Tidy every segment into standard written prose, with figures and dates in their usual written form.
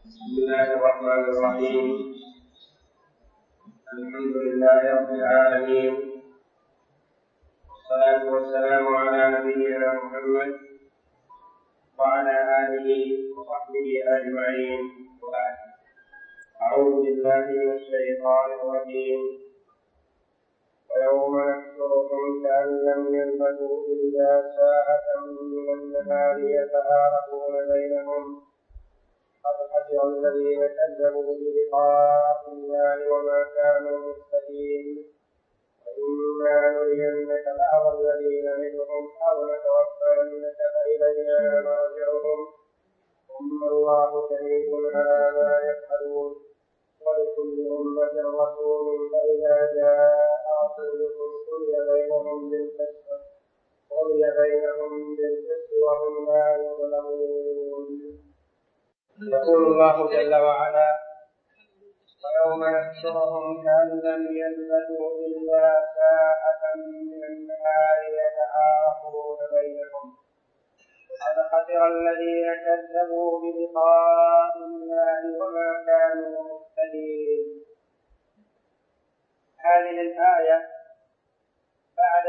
بسم الله الرحمن الرحيم. الحمد لله رب العالمين، والصلاة والسلام على نبينا محمد وعلى آله وصحبه أجمعين، وبعد. أعوذ بالله من الشيطان الرجيم. ويوم نحشرهم كأن لم يلبثوا إلا ساعة من النهار يتعارفون بينهم قد خسر الذين كذبوا بلقاء الله وما كانوا مهتدين. وإما نرينك بعض الذين نعدهم أو نتوفينك فإلينا مرجعهم ثم الله شهيد على ما يفعلون. ولكل أمة رسول فإذا جاء رسولهم قضي بينهم بالقسط وهم لا يظلمون. يقول الله جل وعلا: ويوم نحشرهم كأن لم يلبثوا إلا ساعة من النهار يتعارفون بينهم قد خسر الذين كذبوا بلقاء الله وما كانوا مهتدين. هذه الآية بعد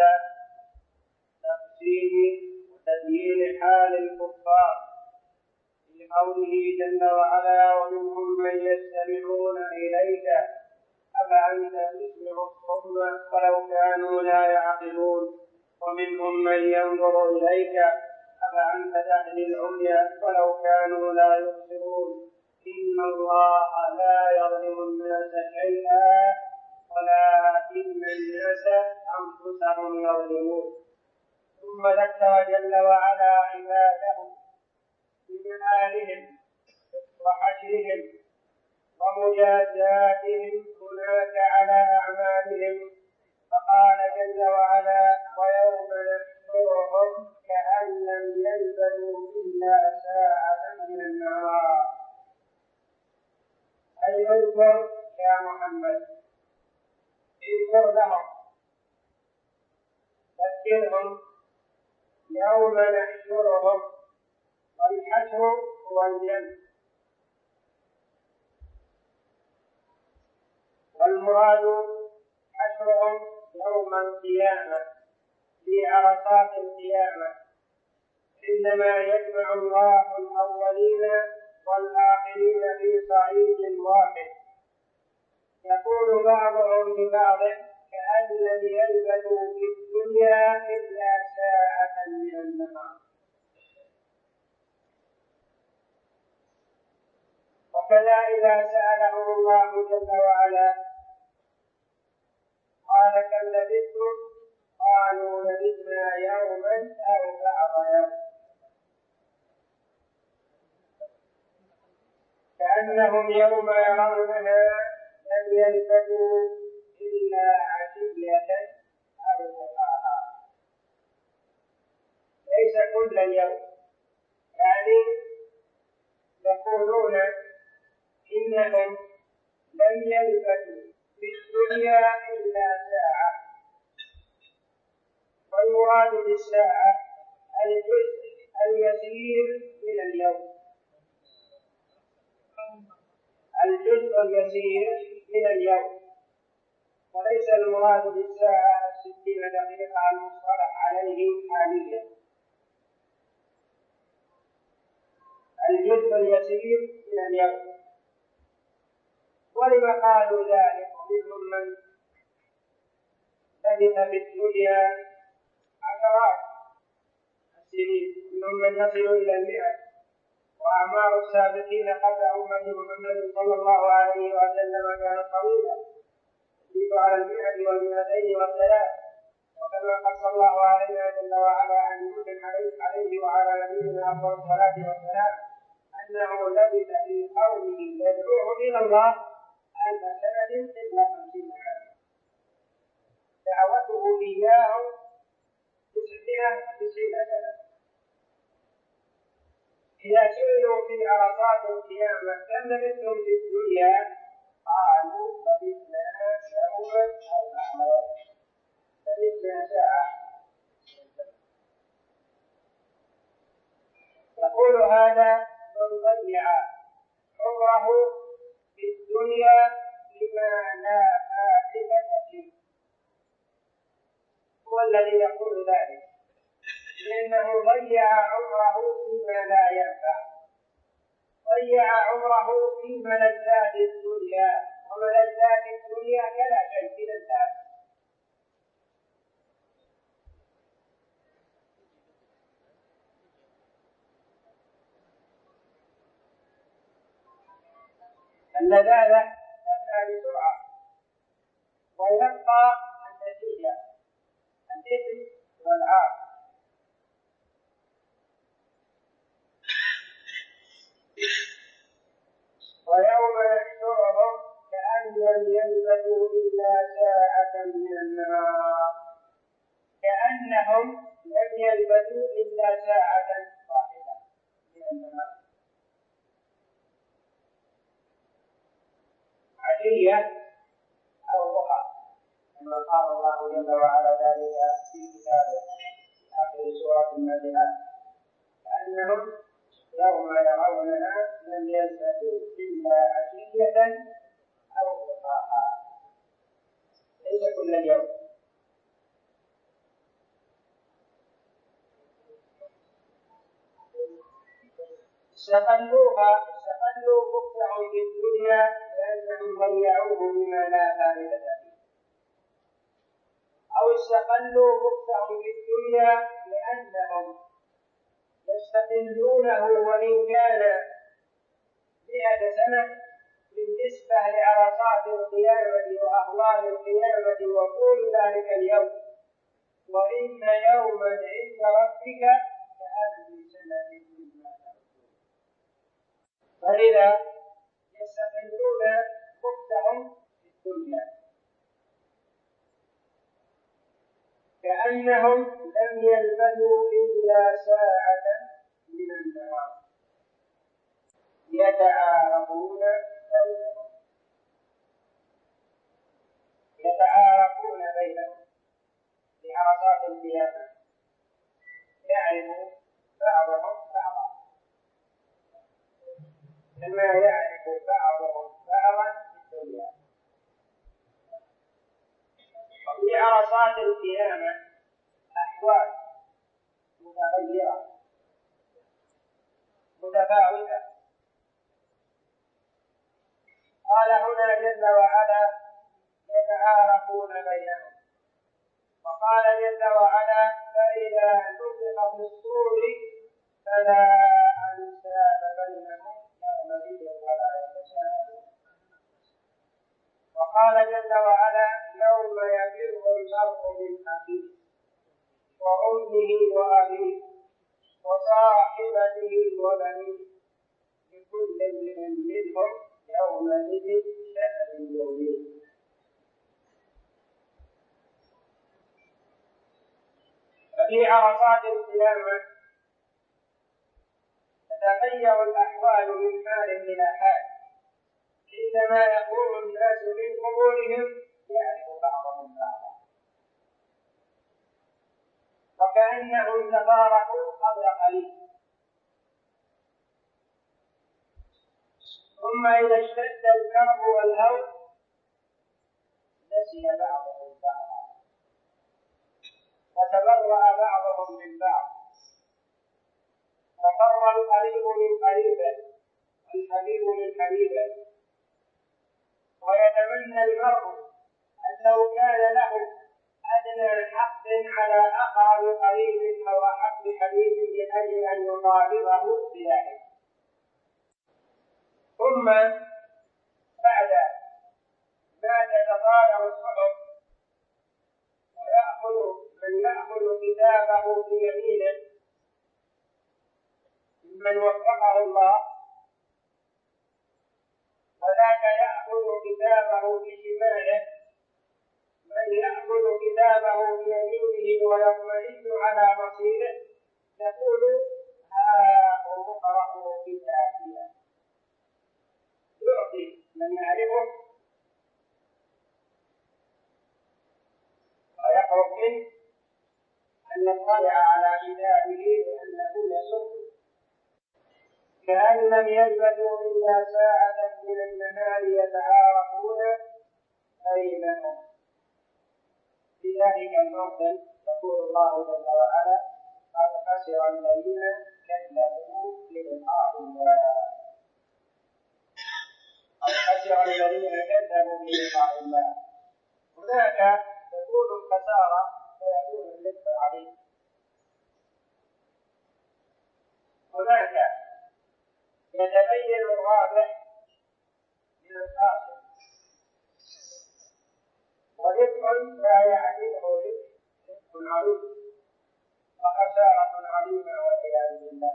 تفسير وتبيين حال الكفار في قوله جل وعلا: ومنهم من يستمعون إليك أفأنت تسمع الصم ولو كانوا لا يعقلون، ومنهم من ينظر إليك أفأنت تهدي العمي ولو كانوا لا يبصرون. إن الله لا يظلم الناس شيئا ولكن الناس أنفسهم يظلمون. ثم ذكر جل وعلا عباده بمآلهم وحشرهم ومجازاتهم هناك على أعمالهم، فقال جل وعلا: ويوم نحشرهم كأن لم يلبثوا إلا ساعة من النهار. أي اذكر يا محمد، اذكر لهم، ذكرهم يوم نحشرهم. والحشر هو الجمع، والمراد حشرهم يوم القيامة في عرصات القيامة، عندما يجمع الله الأولين والآخرين في صعيد واحد، يقول بعضهم لبعض: كأن لم يلبثوا في الدنيا إلا ساعة من النهار. وكذا إذا سألهم الله جل وعلا قال: كم لبثتم؟ قالوا: لبثنا يوما أو بعض يوم. كأنهم يوم يرونها لم يلبثوا إلا عشية أو ضحاها، ليس كل اليوم. يعني يقولون إنهم لم يلبثوا في الدنيا إلا ساعة. والمراد بالساعة الجزء اليسير من اليوم، الجزء اليسير من اليوم، وليس المراد بالساعة 60 دقيقة المصطلح عليه حاليا. الجزء اليسير من اليوم. ولما قالوا ذلك؟ منهم من لبث في الدنيا عشرات السنين، منهم من يصل إلى 100. وأعمار السابقين قبل أمة محمد صلى الله عليه وسلم كانت طويلة، تزيد على 100 و200 و3. وكما قص الله علينا جل وعلا عن نوح عليه وعلى نبينا أفضل الصلاة والسلام أنه لبث في قومه يدعوهم إلى الله 1000 سنة إلا 50 عاما. دعوته إياهم 990 سنة. إذا سئلوا في عرصات القيامة كم لبثتم في الدنيا؟ قالوا: لبثنا يوما أو بعض يوم، لبثنا ساعة. يقول هذا من ضيع عمره ضيع عمره في ملذات الدنيا، وملذات الدنيا كلا شيء لذات. اللذاذة تبنى بسرعة ويبقى النتيجة الإثم والعار. ويوم يحشرهم كأن لم يلبثوا إلا ساعة من النهار، كأنهم لم يلبثوا إلا ساعة واحدة من النهار. عشية أو ضحى، كما قال الله جل وعلا ذلك في كتابه في آخر سورة النازلات، كأنهم يوم يرونها لم يلبثوا إلا عشية أو ضحاها، ليس كل اليوم. استغلوا بخلهم في الدنيا لأنهم ضيعوه بما لا فائدة فيه، أو استغلوا بخلهم في الدنيا لأنهم يستقلونه وإن كان 100 سنة بالنسبة لعرصات القيامة وأهوال القيامة وطول ذلك اليوم، وإن يوما عند ربك كألف سنة مما تعدون. فإذا يستقلون وقتهم في الدنيا كأنهم لم يلبثوا إلا ساعة من النهار يتعارفون بينهم بعرصات القيامة، يعرف بعضهم بعضا كما يعرف بعضهم بعضا في الدنيا. وفي عرصات القيامة أحوال متغيرة متفاوتة. قال هنا جل وعلا يتعارفون بينهم، وقال جل وعلا فإذا نفخ في الصور فلا أنساب بينهم يومئذ ولا يتساءلون. وقال جل وعلا يوم يفر المرء من أخيه وأمه وأبيه وصاحبته وبنيه لكل امرئ منهم يومئذ شأن يغنيه. ففي عرصات القيامة تتغير الأحوال من حال إلى حال. عندما يقوم الناس من قبورهم يعرف بعضهم بعضا وكأنهم تفارقوا قبل قليل، ثم إذا اشتد الكرب والهول نسي بعضهم بعضا وتبرأ بعضهم من بعض، وفر القريب من قريبه والحبيب من حبيبه. ويتمنى المرء أن لو كان له أدنى حق على أقرب قريب أو أحب حبيب لأجل أن يطالبه بذلك. ثم بعد ما تتطاير الصحف ويأخذ من يأخذ كتابه بيمينه ممن وفقه الله، وذاك يأخذ كتابه بشماله من يأخذ كتابه بيمينه ويطمئن على مصيره، يقول هاؤم اقرءوا كتابيه. يعطي من يعرفه ويقرب منه أن يطلع على كتابه لأنه يسر، كأن لم يلبثوا إلا ساعة من النهار يتعارفون بينهم. في ذلك الموطن يقول الله جل وعلا قد خسر الذين كذبوا بلقاء الله. بلقاء الله. هناك تكون الخسارة ويكون الربح العظيم. هناك يتبين الرابح من الخاسر، وربح لا يعدله ربح عظيم وخسارة عظيمة والعياذ بالله.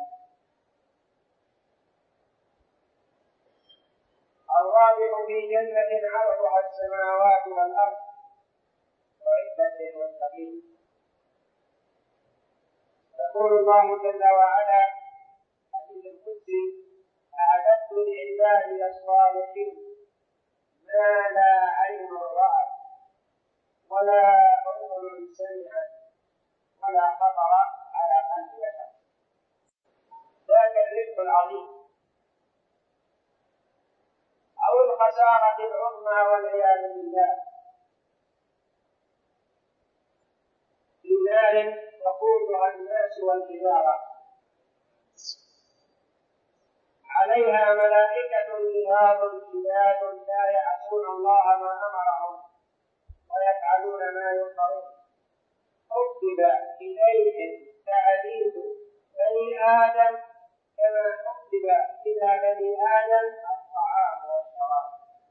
الرابح في جنة عرضها السماوات والأرض وعدة للمتقين. يقول الله جل وعلا حديث القدسي: أعددت لعبادي الصالحين ما لا عين رأت ولا أذن سمعت ولا خطر على قلب بشر. ذاك الرزق العظيم أو الخسارة العظمى والعياذ بالله في نار وقودها الناس والحجارة عليها ملائكة غلاظ شداد لا يعصون الله ما أمرهم ويفعلون ما يؤمرون. حبب إليهم تعذيب بني آدم كما حبب إلى بني آدم الطعام والشراب،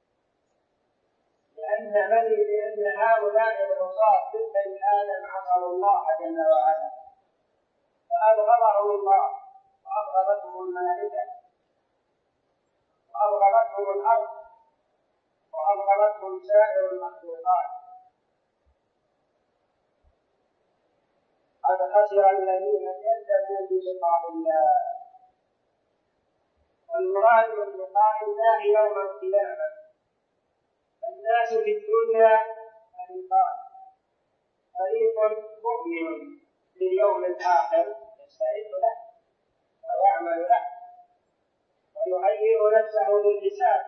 لأن هؤلاء العصاة من بني آدم عصوا الله جل وعلا فأبغضهم الله وأبغضتهم الملائكة وأبغضتهم الأرض وأبغضتهم سائر المخلوقات. قد خسر الذين كذبوا بلقاء الله. والمراد من لقاء الله يوم القيامة. الناس في الدنيا فريقان: فريق مؤمن باليوم الآخر يستعد له ويعمل له ويهيئ نفسه للحساب،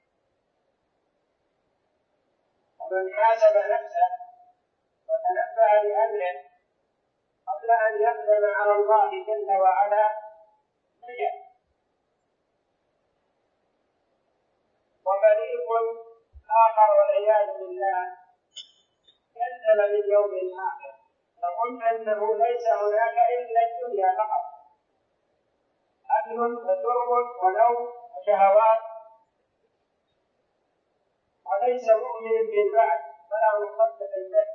ومن حاسب نفسه وتنبه لأمره قبل أن يقدم على الله جل وعلا نجا. وفريق آخر والعياذ بالله كذب باليوم الآخر، يظن أنه ليس هناك إلا الدنيا فقط، أكل وشرب ونوم وشهوات، وليس مؤمن بالبعث ولا مصدق به،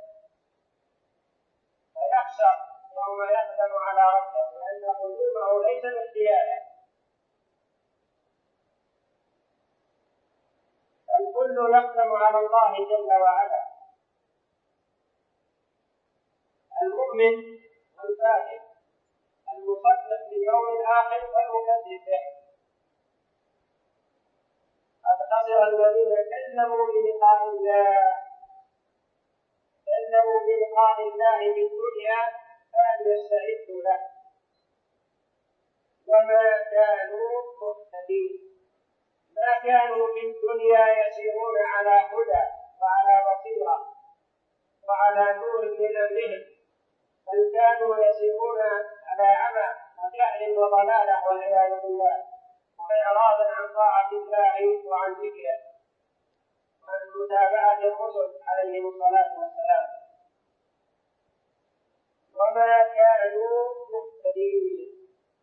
فيخسر يوم يقدم على ربه لأن قلوبه ليس باختياره. الكل يقدم على الله جل وعلا، المؤمن والكافر، المصدق باليوم الآخر والمكذب به. قد خسر الذين كذبوا بلقاء الله، كذبوا بلقاء الله في الدنيا فلم يستعدوا له وما كانوا مهتدين. ما كانوا في الدنيا يسيرون على هدى وعلى بصيرة وعلى نور من أمرهم، بل كانوا يسيرون على عمى وجهل وضلالة والعياذ بالله، وإعراضا عن طاعة الله وعن ذكره وعن متابعة الرسل عليهم الصلاة والسلام، وما كانوا مهتدين.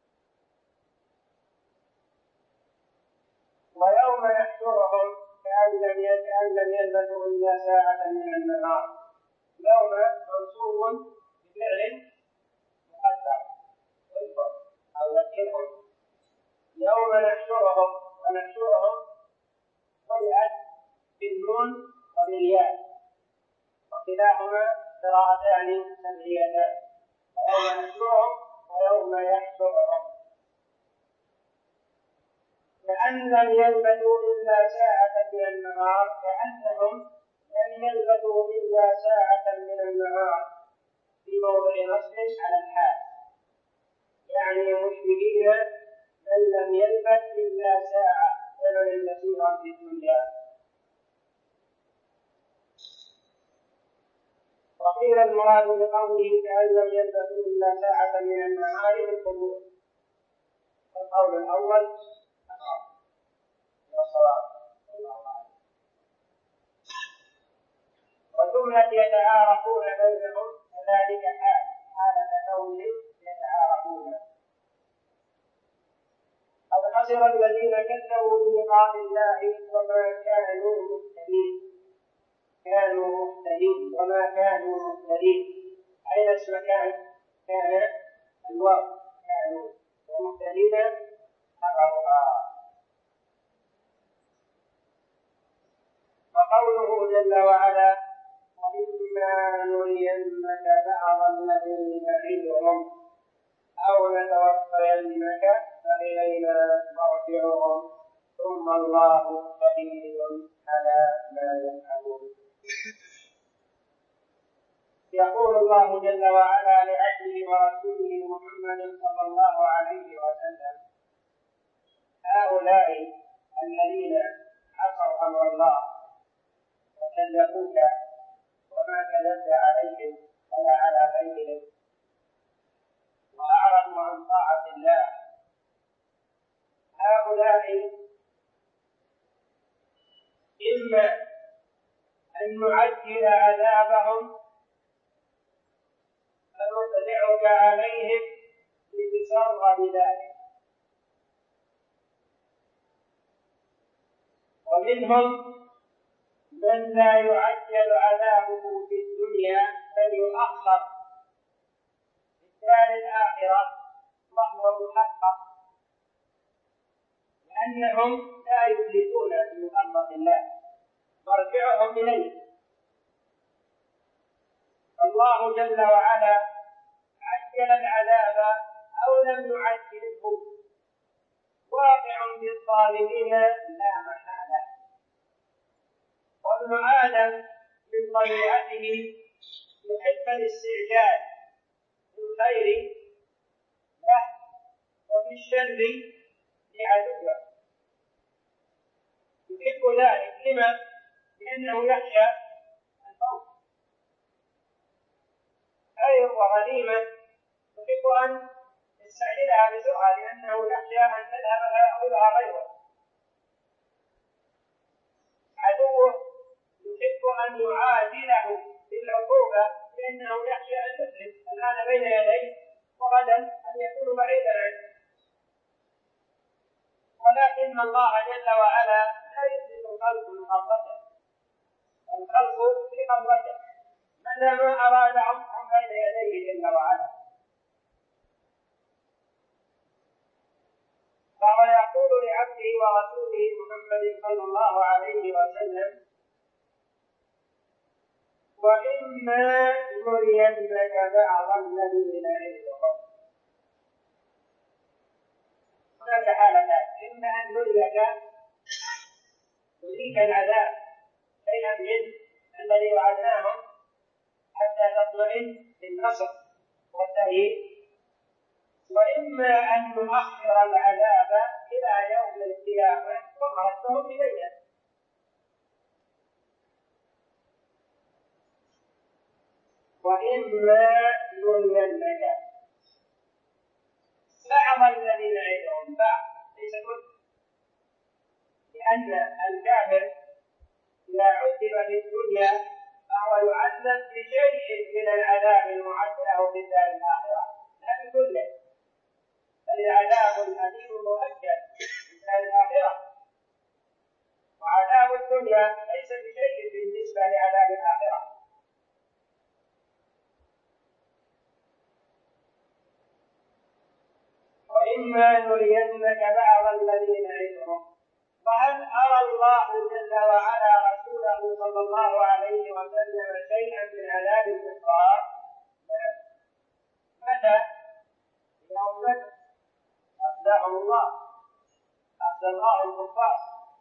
ويوم نحشرهم كأن لم يلبثوا إلا ساعة من النهار. يوم منصوب بفعل مقدر اذكر أو ذكرهم. يوم نحشرهم، ونحشرهم قرئت بالنون وبالياء وكلاهما قراءتان سمعيتان. يوم نحشرهم ويوم يحشرهم كأن لم يلبثوا إلا ساعة من النهار، كأنهم لم يلبثوا إلا ساعة من النهار في موضع نصب على الحال، يعني مشبهين من لم يلبث إلا ساعة زمن يسيرا في الدنيا. وقيل المراد بقوله كأن لم يلبثوا إلا ساعة من النهار في القبور. القول الأول والصواب. يتعارفون بينهم كذلك حالة كونهم يتعارفون. قد خسر الذين كذبوا بلقاء الله وما كانوا مهتدين وما كانوا مهتدين. أين اسم كان الواو كانوا ومهتدين خبرها. وقوله جل وعلا وإما نرينك بعض الذين نعدهم أو نتوفينك فإلينا مرجعهم ثم الله شهيد على ما يفعلون. يقول الله جل وعلا لعبده ورسوله محمد صلى الله عليه وسلم هؤلاء الذين عصوا أمر الله وكذبوك وما كذبت عليهم ولا على غيرهم وأعرضوا عن طاعة الله، هؤلاء إما أن نعجل عذابهم فنطلعك عليهم لتسر بذلك، ومنهم من لا يعجل عذابه في الدنيا بل يؤخر في الدار الآخرة وهو محقق، لأنهم لا يفلتون بمخلص الله مرجعهم إليه. الله جل وعلا عجل العذاب أو لم يعجله واقع بالظالمين لا محالة. وابن آدم من طبيعته يحب الاستعجال في الخير له وفي الشر لعدوه، يحب ذلك. لما؟ لأنه يخشى الموت. خير وغنيمة يحب أن يستعجلها بسرعة لأنه يخشى أن تذهب فيأخذها غيره. عدوه يحب أن يعاجله بالعقوبة لأنه يخشى أن يسلم الآن بين يديه وغدا أن يكون بعيدا عنه. ولكن الله جل وعلا لا يفلت الخلق من قبضته، الخلق في قبضته متى ما أراد عمرهم بين يديه جل وعلا. فهو يقول لعبده ورسوله محمد صلى الله عليه وسلم وإما نرينك بعض الذي نعدهم. هناك حالتان: إما أن نريك العذاب شيئا منه الذي وعدناهم حتى تطمئن بالنصر والتأييد، وإما أن نؤخر العذاب إلى يوم القيامة ومردهم إلينا. وإما نرينك بعض الذين نعدهم، بعض ليس كل، لأن الكافر إذا عذب في الدنيا فهو يعذب بشيء من العذاب المعد له في الدار الآخرة لا بكله، بل العذاب الأليم مؤجل في الدار الآخرة، وعذاب الدنيا ليس بشيء بالنسبة لعذاب الآخرة. وإما نرينك بعض الذين نعدهم. وهل أرى الله جل وعلا رسوله صلى الله عليه وسلم شيئا من عذاب الكفار؟ نعم. متى؟ يوم بدر أخزاهم الله، أخزى الله الكفار،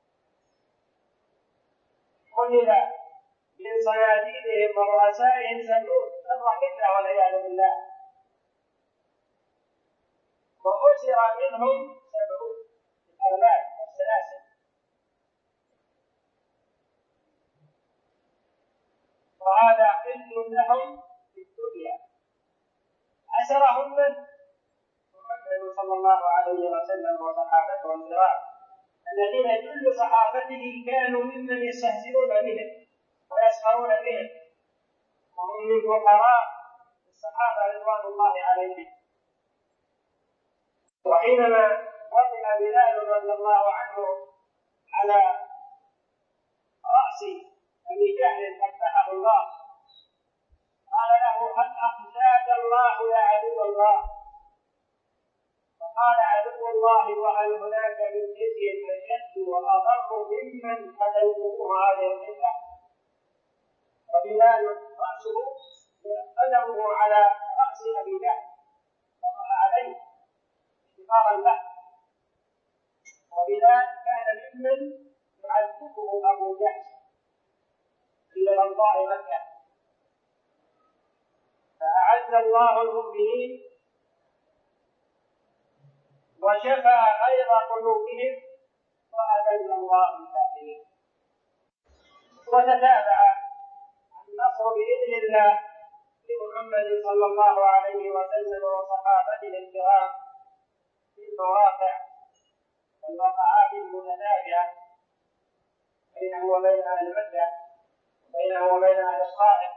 خذل من صناديدهم ورؤسائهم 70 حجة والعياذ بالله، وأسر منهم 70 الأولاد والسلاسل. وهذا حل لهم في الدنيا. أسرهم من؟ محمد صلى الله عليه وسلم وصحابته الكرام الذين جل صحابته كانوا ممن يستهزئون بهم ويسخرون بهم وهم من فقراء الصحابة رضوان الله عليهم. وحينما وطئ بلال رضي الله عنه على رأس أبي جهل قبحه الله قال له: هل أخزاك الله يا عدو الله؟ فقال: عدو الله وهل هناك من جزء أشد وأضر ممن قتلتموه هذه القلة؟ وبلال رأسه قدمه على رأس أبي جهل وقع عليه افتقارا له. وبلال كان ممن يعذبه أبو جهل إلى بلداء مكة، فأعز الله المؤمنين وشفى غيظ قلوبهم وأذل الله الكافرين. وتتابع النصر بإذن الله لمحمد صلى الله عليه وسلم وصحابته الكرام في المواقع والوقعات المتتابعة بينه وبين أهل مكة وبينه وبين أهل الطائف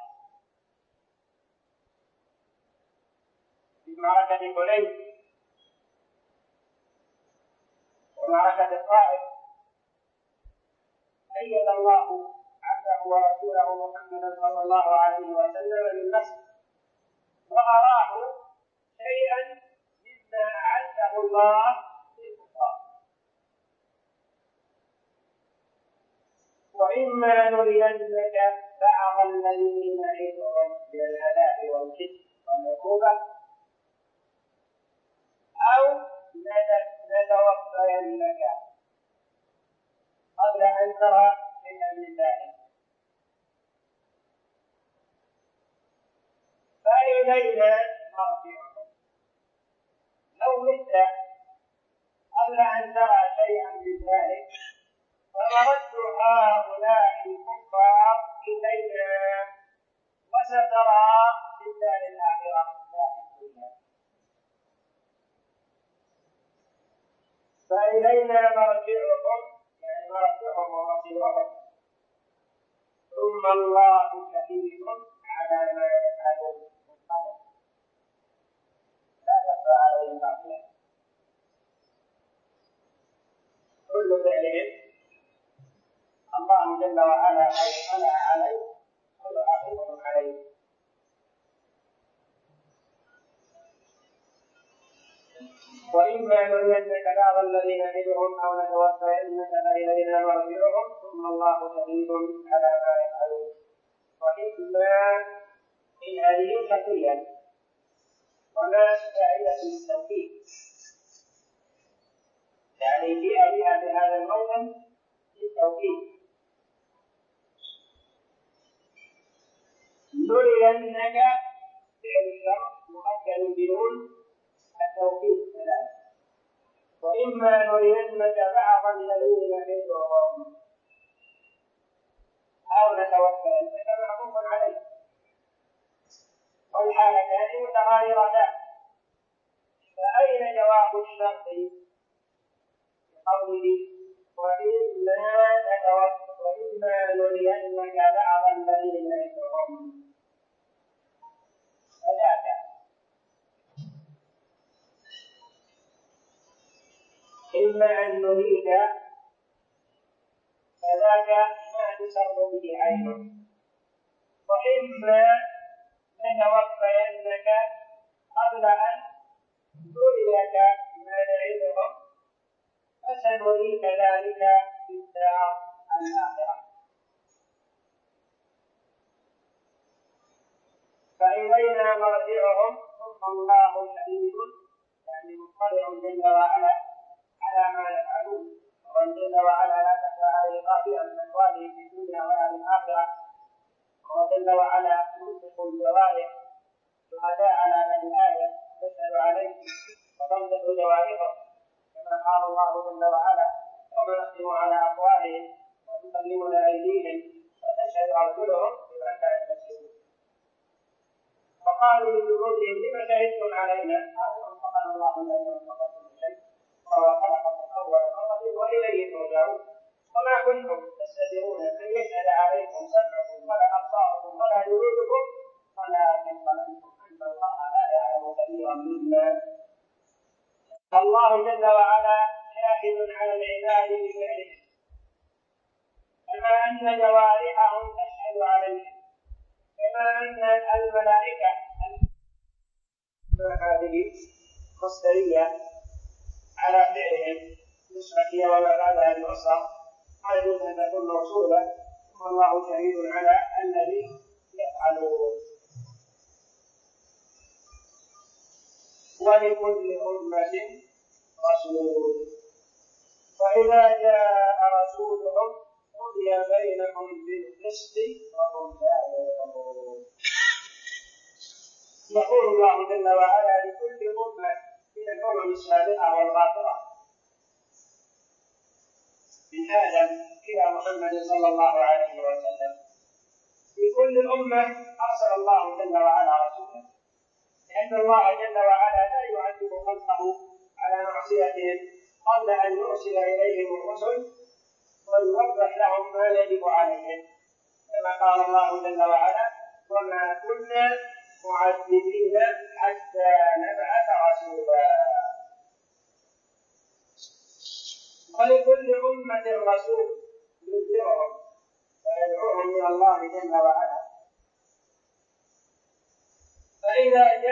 في معركة حنين ومعركة الطائف. أيد الله عبده ورسوله محمدا صلى الله عليه وسلم بالنصر وأراه شيئا مما أعده الله للكفار. وإما نرينك بعض الذين نعدهم من العذاب والكذب والعقوبة أو نتوفينك قبل أن ترى شيئا من ذلك فإلينا مرجعهم. لو مت قبل أن ترى شيئا من ذلك فمرد هؤلاء الكفار إلينا وسترى في الدار الآخرة لا في الدنيا. فإلينا مرجعهم يعني مرجعهم ومصيرهم ثم الله شهيد على ما يفعلون. لا تخفى عليه خافية. كل فعل الله جل وعلا اطلع عليه كل حافظ عليه. وإما نرينك بعض الذين نعدهم أو نتوفينك فإلينا مرجعهم ثم الله شهيد على ما يفعلون. وإما من هذه شقيا وما فائدة التوحيد يعني جاء بها بهذا الموطن للتوحيد. نرينك فعل الشرط مؤكد بنون التوحيد كذلك. وإما نرينك بعض الذين نعدهم أو نتوفينك معروف عليه والحالتان متغايرتان. فأين جواب الشرط بقوله وإما نرينك بعض الذين نعدهم؟ فذاك إما أن نريد فذاك ما تسر به عينه. وإما نتوفينك قبل أن نريك ما نعدهم فسنريك ذلك في الدار الآخرة. فإلينا مرجعهم ثم الله شهيد يعني مطلع جل وعلا على ما يفعلون. ومن جل وعلا لا تخفى عليه خافية من أحواله في الدنيا ولا في الآخرة. وجل وعلا ينطق الجوارح شهداء على بني آدم تسأل عليه وتنطق جوارحه كما قال الله جل وعلا يوم نختم على أفواههم وتكلمنا أيديهم وتشهد أرجلهم بما كانوا يكسبون. فقالوا لجلودهم لم شهدتم علينا؟ قالوا أنطقنا الله الذي أنطق كل شيء وهو خلقكم أول مرة وإليه ترجعون. وما كنتم تستترون أن يشهد عليكم سمعكم ولا أبصاركم ولا جلودكم أن جوارحهم تشهد عليهم، كما أن الملائكة هذه مصدرية على فعلهم نسبة وما بعدها المصدر، على يجوز أن تكون موصولة والله شهيد على الذي يفعلون. ولكل أمة رسول، وإذا جاء رسولهم قضي بينهم بالقسط وهم لا يظلمون. يقول الله جل وعلا لكل أمة من الأمم السابقة والغابرة من آدم إلى محمد صلى الله عليه وسلم، لكل أمة أرسل الله جل وعلا رسولا، لأن الله جل وعلا لا يعذب خلقه على معصيتهم قبل أن يرسل إليهم الرسل ويوضح لهم ما يجب عليهم، كما قال الله جل وعلا: وما كنا معذبين حتى نبعث رسولا. ولكل أمة رسول ينذرهم ويدعوهم إلى الله جل وعلا. فإذا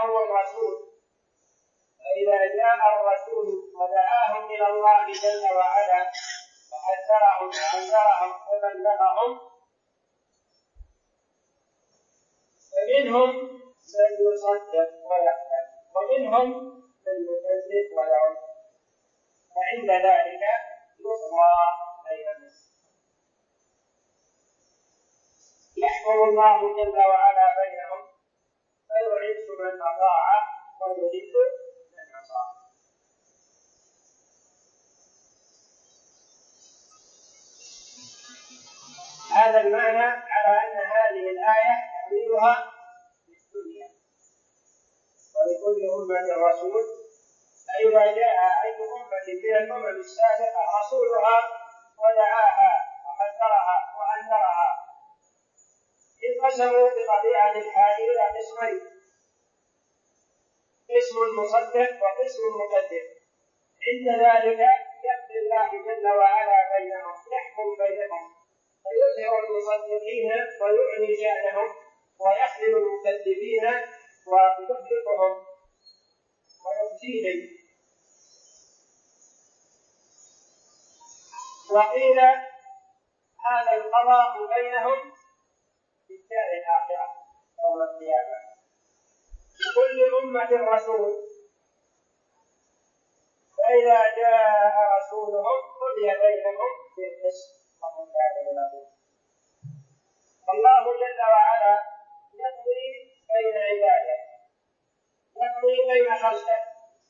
جاء الرسول ودعاهم إلى الله جل وعلا وحذرهم وأنذرهم وبلغهم، فمنهم من يصدق ويقبل ومنهم من يكذب ويرد، فعند ذلك يقضى بينهم. يحكم الله جل وعلا بينهم فيعز من أطاع ويذل من عصى. هذا المعنى على أن هذه الآية تحويلها للدنيا. ولكل أمة رسول، فإذا جاء أي أمة من الأمم السابقة رسولها ودعاها وحذرها وأنذرها، انقسموا بطبيعة الحال إلى قسمين: قسم مصدق وقسم مكذب. عند ذلك يقضي الله جل وعلا بينهم، يحكم بينهم، فيظهر المصدقين ويعلي شأنهم، ويخذل المكذبين ويهلكهم ويخزيهم. وقيل هذا القضاء بينهم في الدار الآخرة يوم القيامة. لكل أمة رسول، فإذا جاء رسولهم قضي بينهم بالقسط وهم لا يظلمون. الله جل وعلا يقضي بين عباده، يقضي بين خلقه،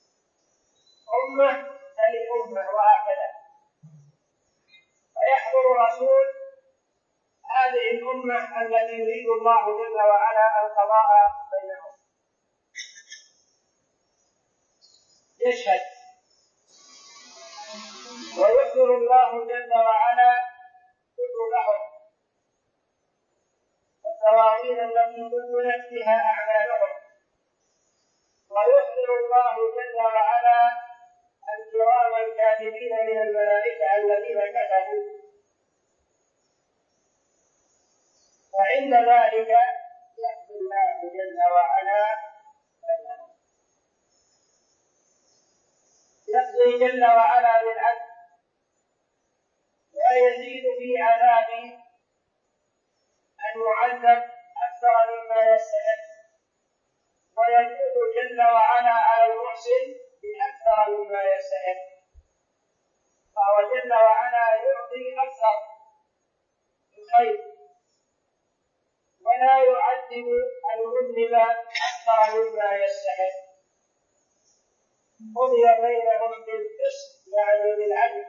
أمة تلي أمة وهكذا، فيحضر رسول هذه الأمة التي يريد الله جل وعلا القضاء بينهم، يشهد ويخبر الله جل وعلا كتبهم والدواوين التي كتبت بها أعمالهم، ويخبر الله جل وعلا الكرام الكاتبين من الملائكة الذين كتبوا. وعند ذلك يحكم الله جل وعلا بينهم، يقضي جل وعلا بالعدل، لا يزيد في عذابه أن يعذب أكثر مما يستحق، ويجود جل وعلا على المحسن بأكثر مما يستحق، فهو جل وعلا يعطي أكثر الخير ولا يعذب المذنب أكثر مما يستحق. قضي بينهم بالقسط يعني بالعدل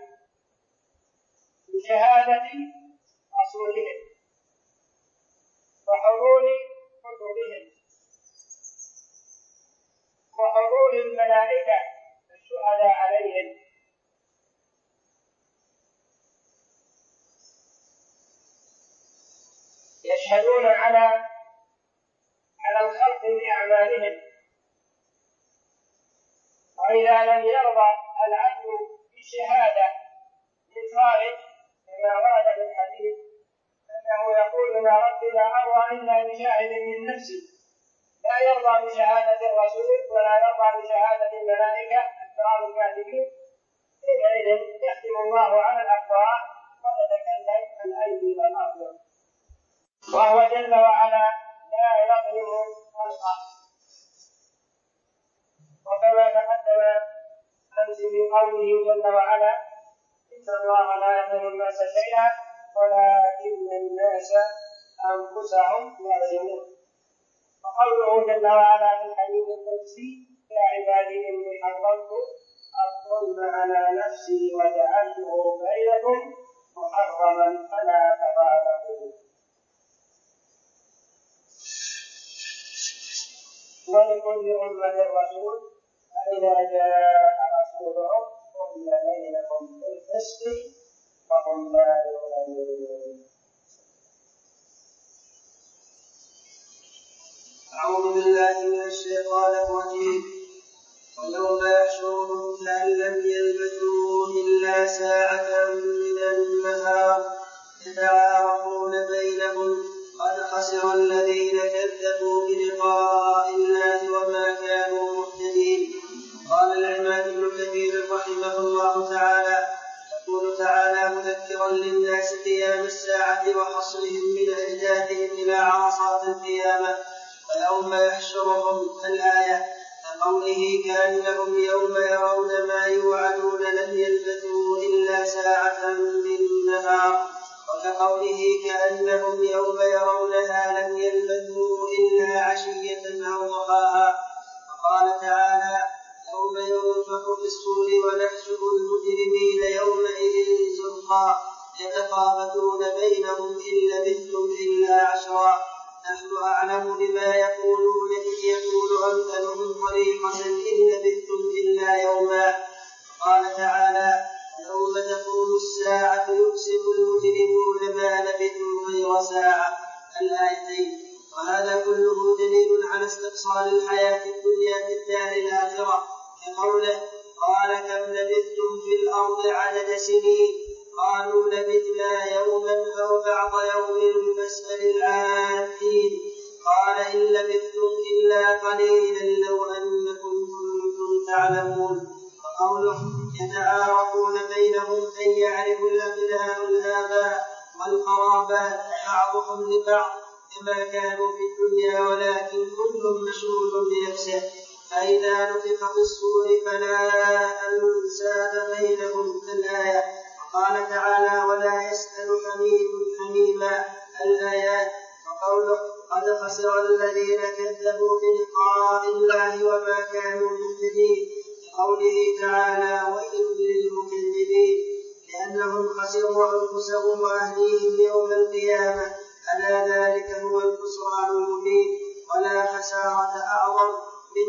بشهادة رسولهم وحضور كتبهم وحضور الملائكة الشهداء عليهم، يشهدون على الخلق بأعمالهم. وإذا لم يرضى العدل بالشهادة من خارج كما ورد في الحديث إلا بشاهد من نفسه، لا يرضى بشهادة الرسول ولا يرضى بشهادة الملائكة الكرام الكاتبين، حينئذ يختم الله على الأفواه وتتكلم الأيدي والأرجل، وهو جل وعلا لا يظلم خلقه. وكما تقدم أمس من قوله جل وعلا: إن الله لا يظلم الناس شيئا ولكن الناس أنفسهم يظلمون. وقوله جل وعلا في الحديث القدسي: يا عبادي إني حرمت الظلم على نفسي وجعلته بينكم محرما فلا تظالموا. ولكل أمة رسول، فإذا جاء رسولهم قضي بينكم بالقسط وهم لا يظلمون. أعوذ بالله من الشيطان الرجيم. ويوم يحشرهم كأن لم يلبثوا إلا ساعة من النهار يتعارفون بينهم قد خسر الذين كذبوا بلقاء الله وما كانوا مهتدين. قال العماد بن كثير رحمه الله تعالى: يقول تعالى مذكرا للناس قيام الساعة وحصرهم من أجداثهم إلى عرصات القيامة. ويوم يحشرهم الآية كقوله كأنهم يوم يرون ما يوعدون لم يلبثوا إلا ساعة من النهار، وكقوله كأنهم يوم يرونها لم يلبثوا إلا عشية أو ضحاها. وقال تعالى: يوم ينفخ في الصور ونحشر المجرمين يومئذ زرقا يتخافتون بينهم إن لبثتم إلا عشرا نحن أعلم بما يقولون إذ يقول أمثلهم طريقة إن لبثتم إلا يوما. قال تعالى: يوم تقوم الساعة يقسم المجرمون ما لبثوا غير ساعة. الآيتين. وهذا كله دليل على استقصار الحياة الدنيا في الدار الآخرة، كقوله: قال كم لبثتم في الأرض عدد سنين؟ قالوا لبثنا يوما أو بعض يوم فاسأل العادين. قال إن لبثتم إلا قليلا لو أنكم كنتم تعلمون. وقوله يتعارفون بينهم أن يعرف الأبناء الآباء والقرابات بعضهم لبعض كما كانوا في الدنيا، ولكن كل مشغول بنفسه. فإذا نفخ في الصور فلا أنساب بينهم. الآية. قال تعالى: ولا يسأل حميم حميما. الآيات. وقوله قد خسر الذين كذبوا بلقاء الله وما كانوا مهتدين، قوله تعالى: ويل للمكذبين، لأنهم خسروا أنفسهم وأهليهم يوم القيامة. ألا ذلك هو الخسران المبين. ولا خسارة أعظم من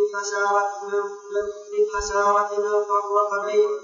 خسارة من فرق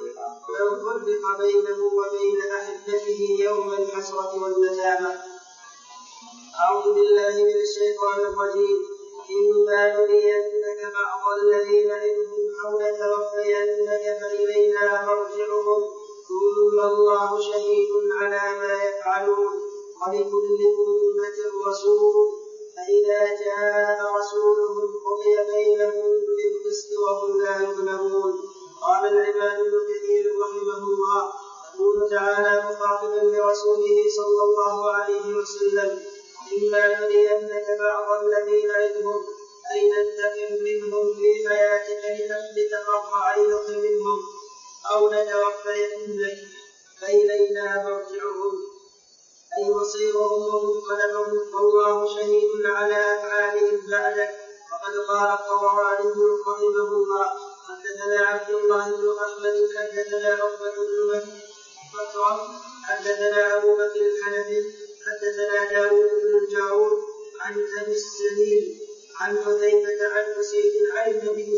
بينه وبين أحبته يوم الحسرة والندامة. أعوذ بالله من الشيطان الرجيم. إما نرينك بعض الذين نعدهم أو نتوفينك فإلينا مرجعهم ثم الله شهيد على ما يفعلون ولكل أمة رسول فإذا جاء رسولهم قضي بينهم بالقسط وهم لا يظلمون. قال العماد بن كثير رحمه الله: يقول تعالى مخاطبا لرسوله صلى الله عليه وسلم: إما نرينك بعض الذين نعدهم أي ننتقم منهم في حياتك لتقر عينك منهم أو نتوفينك فإلينا مرجعهم أي مصيرهم ومنقلبهم والله شهيد على أفعالهم بعدك. وقد قال الطبراني رحمه الله: حدثنا عبد الله بن أحمد حدثنا عقبة بن بكر حدثنا أبو بكر الحنفي حدثنا داود بن الجارود عن أبي السليم عن حذيفة عن أسيد عن النبي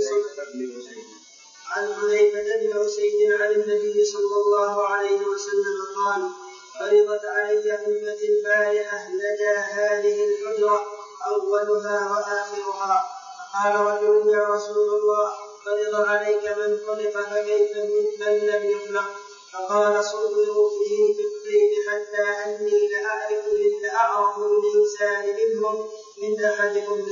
صلى الله عليه وسلم قال: فرضت علي أمة البارحة لدى هذه الحجرة أولها وآخرها. قال رجل: يا رسول الله، فرض عليك من خلق فكيف من لم يخلق؟ فقال: صوروا فيه في الطين حتى أني لأعرف الإنسان منهم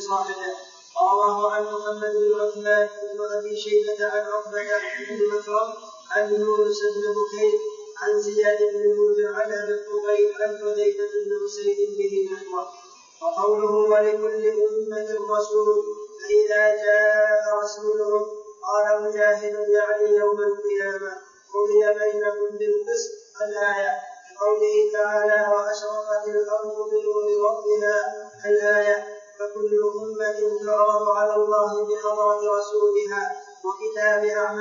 صاحبه. رواه عن محمد بن عثمان بن ابي شيبه عن عقبه بن مكرم عن يونس بن بكير عن زياد بن المنذر عن ابي الطفيل عن حذيفه بن اسيد به نحوه. وقوله ولكل امه رسول فاذا جاء رسولهم قال مجاهد يعني يوم القيامه قضي بينهم بالقسط الآية. قوله تعالى وأشرقت الأرض بنور ربها الآية. فكل أمة تراه على الله بحضرة رسولها وكتاب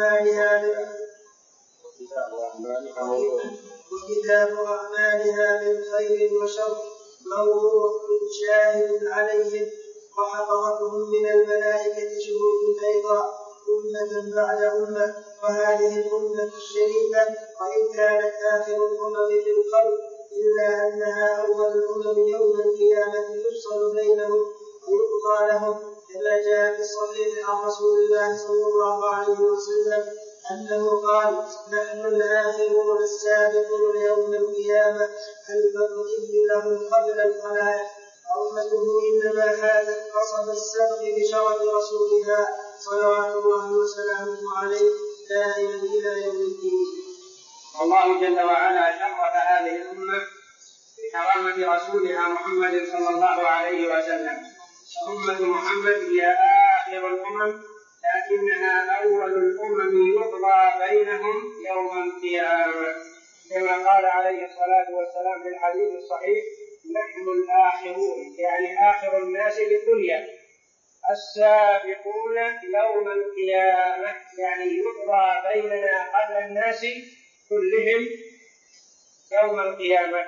أعمالها من خير وشر موضوع شاهد عليهم وحفظتهم من الملائكة شهود أيضا أمة بعد أمة. وهذه الأمة الشريفة وإن كانت آخر الأمم في الخلق إلا أنها أول الأمم يوم القيامة يفصل بينهم ويقضى لهم كما جاء في الصحيح عن رسول الله صلى الله عليه وسلم أنه قال نحن الآخرون السابقون يوم القيامة المقضي لهم قبل الخلائق. أمته إنما حازت قصب السبق بشرف رسولها صلوات الله وسلامه عليه دائما إلى يوم الدين. الله جل وعلا شرف هذه الأمة بكرامة رسولها محمد صلى الله عليه وسلم. أمة محمد هي آخر الأمم لكنها أول الأمم يقضى بينهم يوم القيامة كما قال عليه الصلاة والسلام في الحديث الصحيح نحن الآخرون يعني آخر الناس بالدنيا السابقون يوم القيامة يعني يقضى بيننا قبل الناس كلهم يوم القيامة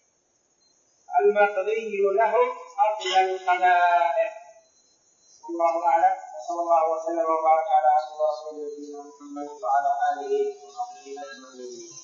المقضي لهم قبل الخلائق. الله أعلم وصلى الله وسلم وبارك على رسول الله محمد وعلى آله وصحبه أجمعين.